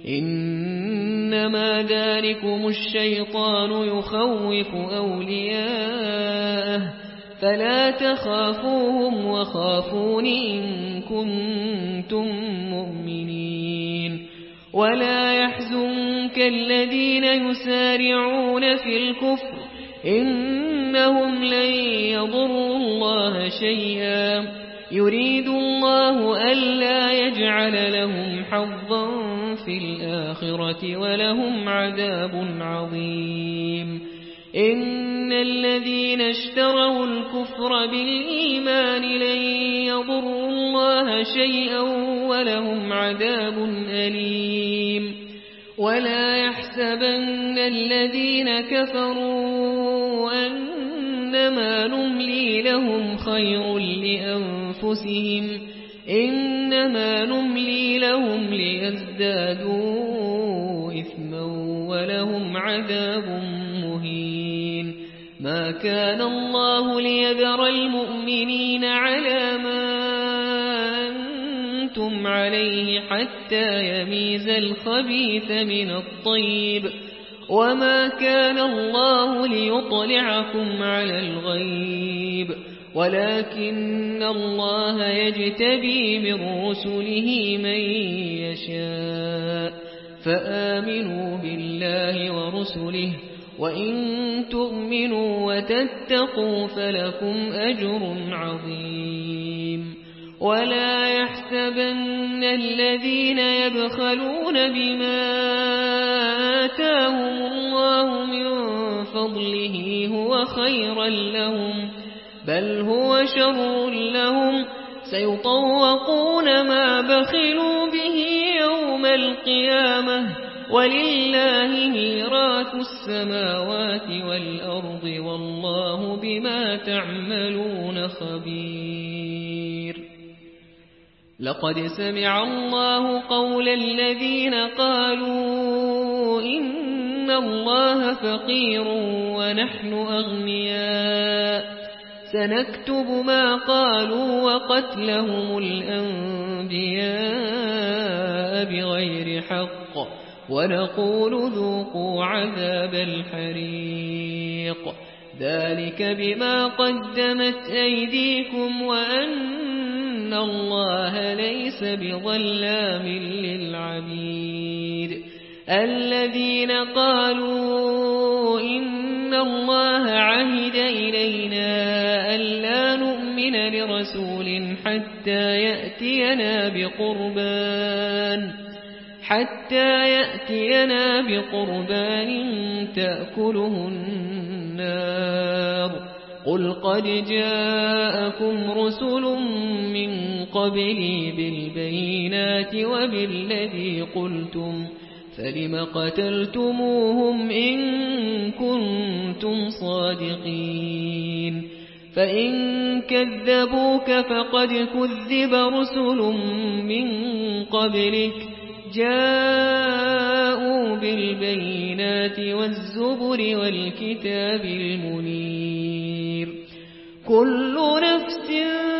إنما ذلكم الشيطان يخوف أولياءه فلا تخافوهم وخافون إن كنتم مؤمنين. ولا يحزنك الذين يسارعون في الكفر إنهم لن يضروا الله شيئا يريد الله ألا يجعل لهم حظا في الآخرة ولهم عذاب عظيم. إن الذين اشتروا الكفر بالإيمان لن يضروا الله شيئا ولهم عذاب أليم. ولا يحسبن الذين كفروا أنما نملي لهم خير لأنفسهم إنما نملي لهم ليزدادوا إثما ولهم عذاب مهين. ما كان الله ليذر المؤمنين على ما أنتم عليه حتى يميز الخبيث من الطيب وما كان الله ليطلعكم على الغيب ولكن الله يجتبي من رسله من يشاء. فآمنوا بالله ورسله وإن تؤمنوا وتتقوا فلكم أجر عظيم. ولا يحسبن الذين يبخلون بما آتاهم الله من فضله هو خيرا لهم بل هو شر لهم سيطوقون ما بخلوا به يوم القيامة ولله ميراث السماوات والأرض والله بما تعملون خبير. لقد سمع الله قول الذين قالوا إن الله فقير ونحن أغنياء سنكتب ما قالوا وقتلهم الأنبياء بغير حق ونقول ذوقوا عذاب الحريق ذلك بما قدمت أيديكم وأن الله ليس بظلام للعبيد. الذين قالوا إن الله عهد إلينا ألا نؤمن لرسول حتى يأتينا بقربان حتى يأتينا بقربان تأكله النار قل قد جاءكم رسل من قبلي بالبينات وبالذي قلتم فلم قتلتموهم إن كنتم صادقين. فإن كذبوك فقد كذب رسل من قبلك جاءوا بالبينات والزبر والكتاب المنير. كل نفس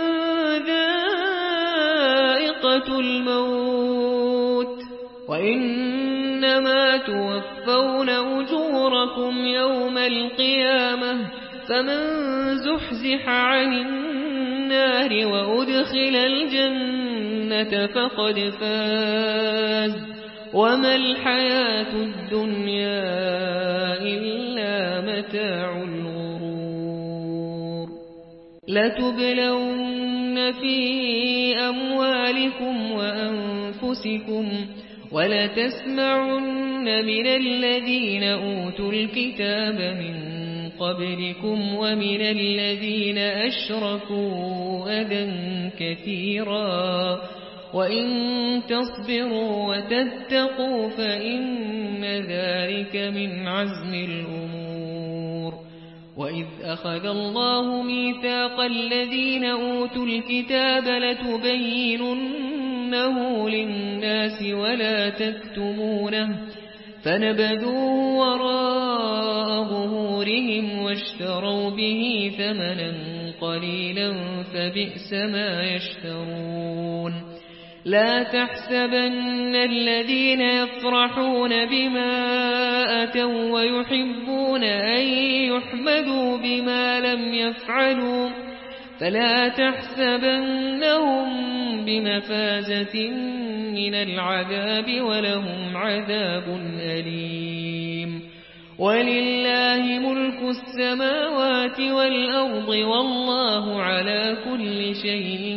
ذائقة الموت وإنما توفون أجوركم يوم القيامة فمن زحزح عن النار وأدخل الجنة فقد فاز وما الحياة الدنيا إلا متاع الغرور. لتبلون في أموالكم وأنفسكم ولتسمعن من الذين أوتوا الكتاب من قبلكم ومن الذين أشركوا أذى كثيرا وإن تصبروا وتتقوا فإن ذلك من عزم الأمور. وإذ أخذ الله ميثاق الذين أوتوا الكتاب لتبينن لتبيننه للناس ولا تكتمونه فنبذوه وراء ظهورهم واشتروا به ثمنا قليلا فبئس ما يشترون لا تحسبن الذين يفرحون بما أتوا ويحبون أن يحمدوا بما لم يفعلوا فلا تحسبنهم بمفازة من العذاب ولهم عذاب أليم ولله ملك السماوات والأرض والله على كل شيء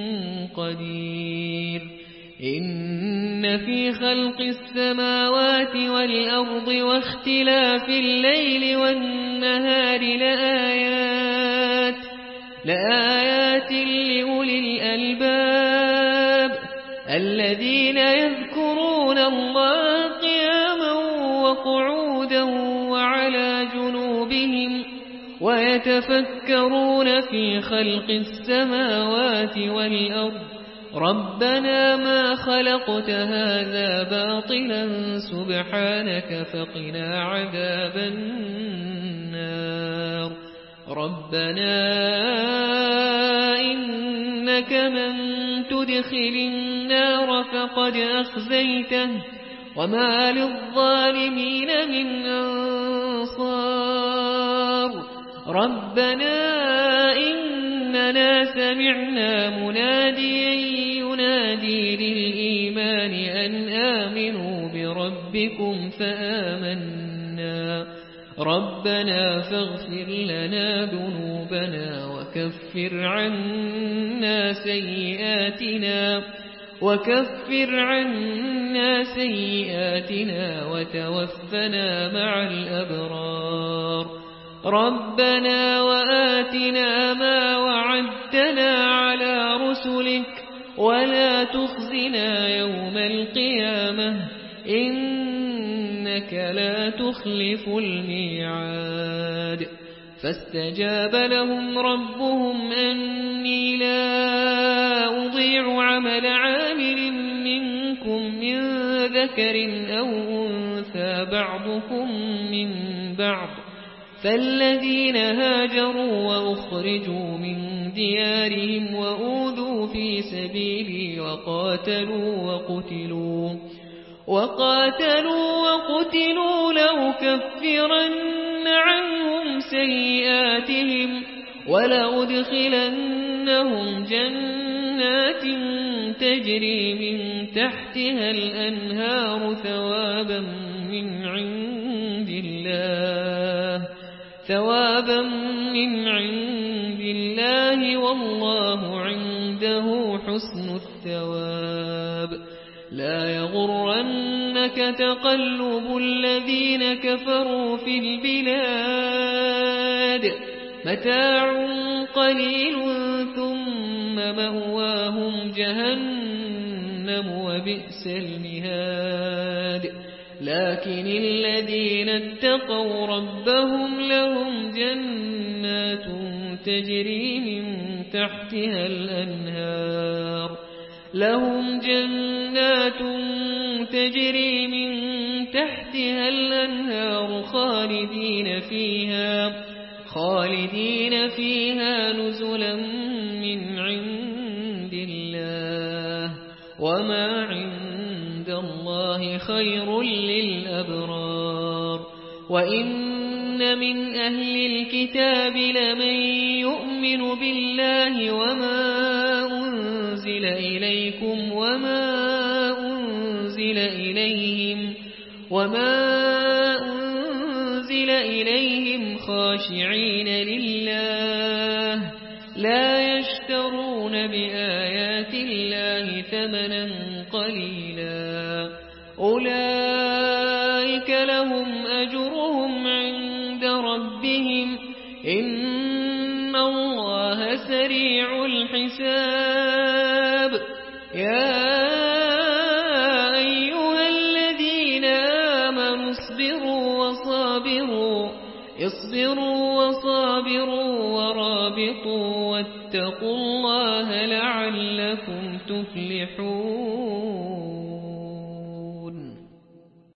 قدير إن في خلق السماوات والأرض واختلاف الليل والنهار لآيات لآيات لأولي الألباب الذين يذكرون الله قياما وقعودا وعلى جنوبهم ويتفكرون في خلق السماوات والأرض ربنا ما خلقت هذا باطلا سبحانك فقنا عذاب النار ربنا إنك من تدخل النار فقد أخزيته وما للظالمين من أنصار ربنا إننا سمعنا مناديا ينادي للإيمان أن آمنوا بربكم فآمنا ربنا فاغفر لنا ذنوبنا وكفر عنا سيئاتنا وكفر عنا سيئاتنا وتوفنا مع الأبرار ربنا وآتنا ما وعدتنا على رسلك ولا تخزنا يوم القيامة إنك لا تخلف الميعاد فاستجاب لهم ربهم أني لا أضيع عمل عامل منكم من ذكر أو أنثى بعضكم من بعض فالذين هاجروا وأخرجوا من ديارهم وأوذوا في سبيلي وقاتلوا وقتلوا وقاتلوا وقتلوا لأكفرن عنهم سيئاتهم ولأدخلنهم جنات تجري من تحتها الأنهار ثوابا من عند الله ثوابا من عند الله والله عنده حسن الثواب لا يغرنك تقلب الذين كفروا في البلاد متاع قليل ثم مأواهم جهنم وبئس المهاد لكن الذين اتقوا ربهم لهم جنات تجري من تحتها الأنهار لهم جنات تجري من تحتها الأنهار خالدين فيها خالدين فيها نزلا من عند الله وما عند الله خير للأبرار وإن من أهل الكتاب لمن يؤمن بالله وما أنزل إليكم وما أنزل إليهم وما أنزل إليهم خاشعين لله لا يشترون بآيات الله ثمنا قليلا أولئك لهم أجرهم عند ربهم إن الله سريع الحساب يا أيها الذين آمنوا اصبروا وصابروا اصبروا وصابروا ورابطوا واتقوا الله لعلكم تفلحون